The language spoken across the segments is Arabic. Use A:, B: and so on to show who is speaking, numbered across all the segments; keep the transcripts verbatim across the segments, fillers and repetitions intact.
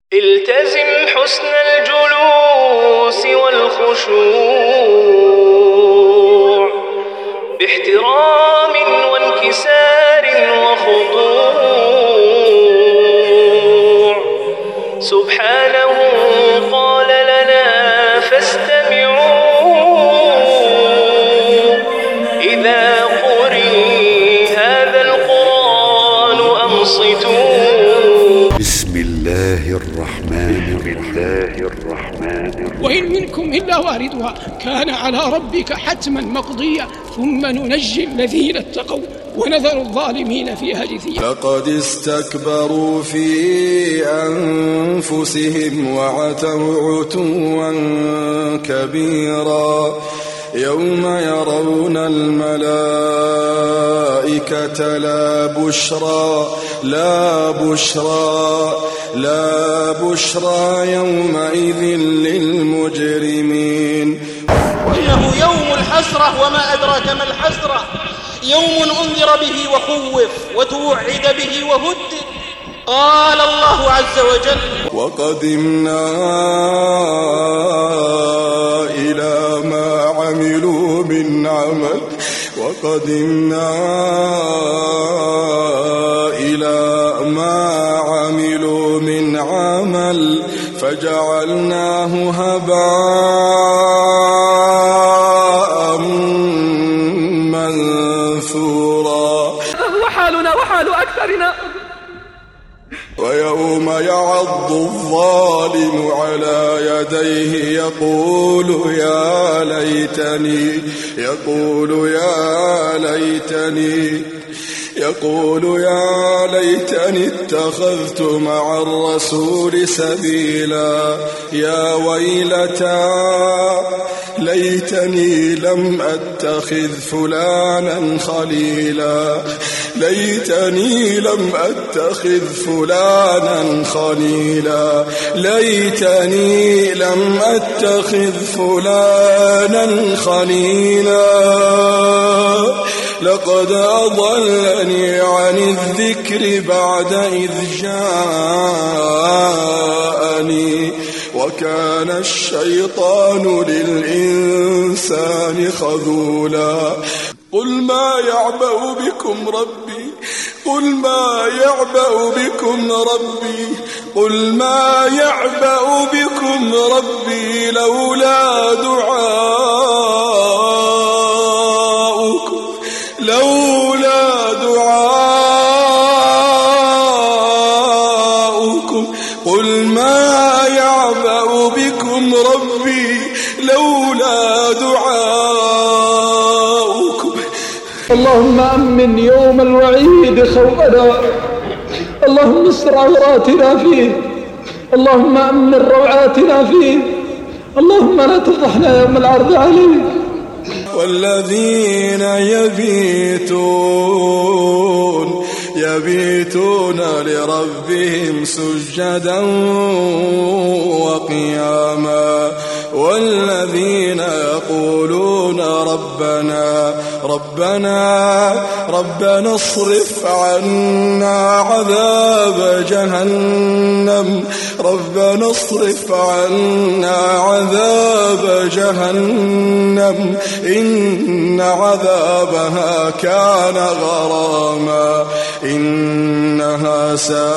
A: التزم حسن الجلوس والخشوع باحترام وانكسار وخضوع. سبحانه قال لنا فاستمعوا إذا قرئ هذا القرآن أنصتوا.
B: بسم الله الرحمن الرحيم.
C: وإن منكم إلا واردها كان على ربك حتما مقضيا ثم ننجي الذين اتقوا ونذر الظالمين فيها جثيا.
D: لقد استكبروا في أنفسهم وعتوا عتوا كبيرا يوم يرون الملائكة لا بشرى لا بشرى لا بشرى يومئذ للمجرمين.
E: إنه يوم الحسرة وما أدراك ما الحسرة، يوم أنذر به وخوف وتوعد به وهدد. قال الله عز وجل:
D: وقدمنا إلى ما عملوا من عمل وقدمنا إلى ما عملوا من عمل فجعلناه هباء منثورا.
F: وحالنا وحال أكثرنا.
D: ويوم يعض الظالم على يديه يقول يا ليتني يقول يا ليتني يقول يا ليتني اتخذت مع الرسول سبيلا يا ويلتى ليتني لم أتخذ فلانا خليلا ليتني لم أتخذ فلانا خليلا ليتني لم أتخذ فلانا خليلا لقد أضلني عن الذكر بعد إذ جاءني وكان الشيطان للإنسان خذولا. قل ما يعبأ بكم ربي قل ما يعبأ بكم ربي قل ما يعبأ بكم ربي لولا دعاؤكم لولا دعاؤكم قل ما يعبأ بكم ربي لولا دعاؤكم.
G: اللهم أمن يوم الوعيد خوفنا، اللهم استر عوراتنا فيه، اللهم أمن روعاتنا فيه، اللهم لا تفضحنا يوم العرض عليك.
D: والذين يبيتون يبيتون لربهم سجدا وقياما والذين يقولون ربنا ربنا ربنا اصرف عنا عذاب جهنم ربنا اصرف عنا عذاب جهنم إن عذابها كان غراما إنها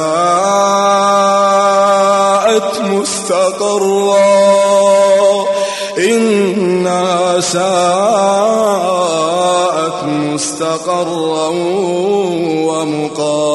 D: ساءت مستقرا إنها ساءت مستقرا ومقاما.